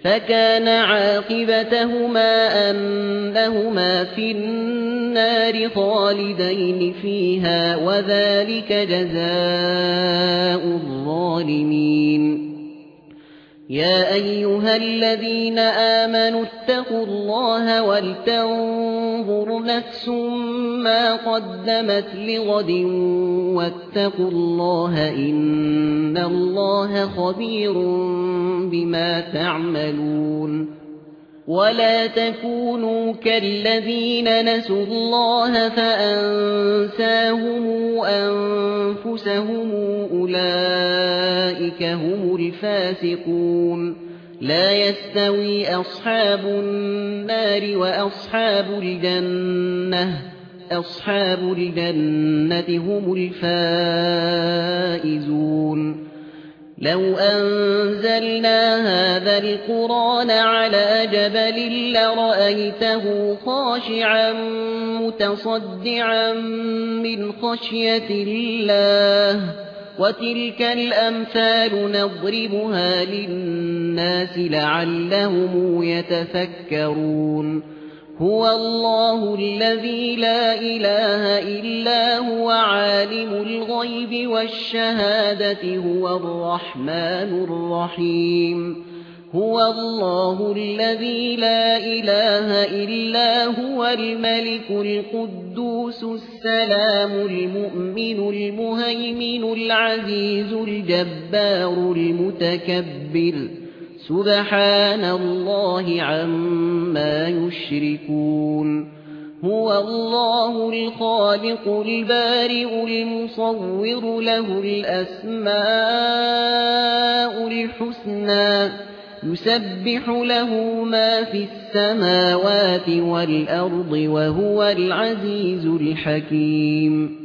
فكان عاقبتهما أنهما في النار خالدين فيها وذلك جزاء الظالمين. يا أيها الذين آمنوا اتقوا الله ولتنظر نفس ما قدمت لغد واتقوا الله إن الله خبير بما تعملون. ولا تكونوا كالذين نسوا الله فأنساهم أنفسهم أولئك هم الفاسقون. لا يستوي أصحاب النار وأصحاب الجنة هم الفائزون. لو أنزلنا هذا القرآن على جبل لرأيته خاشعا متصدعا من خشية الله. وتلك الأمثال نضربها للناس لعلهم يتفكرون. هو الله الذي لا إله إلا هو عالم الغيب والشهادة هو الرحمن الرحيم. هو الله الذي لا إله إلا هو الملك القدوس السلام المؤمن المهيمن العزيز الجبار المتكبر سبحان الله عما يشركون. هو الله الخالق البارئ المصور له الأسماء الحسنى يسبح له ما في السماوات والأرض وهو العزيز الحكيم.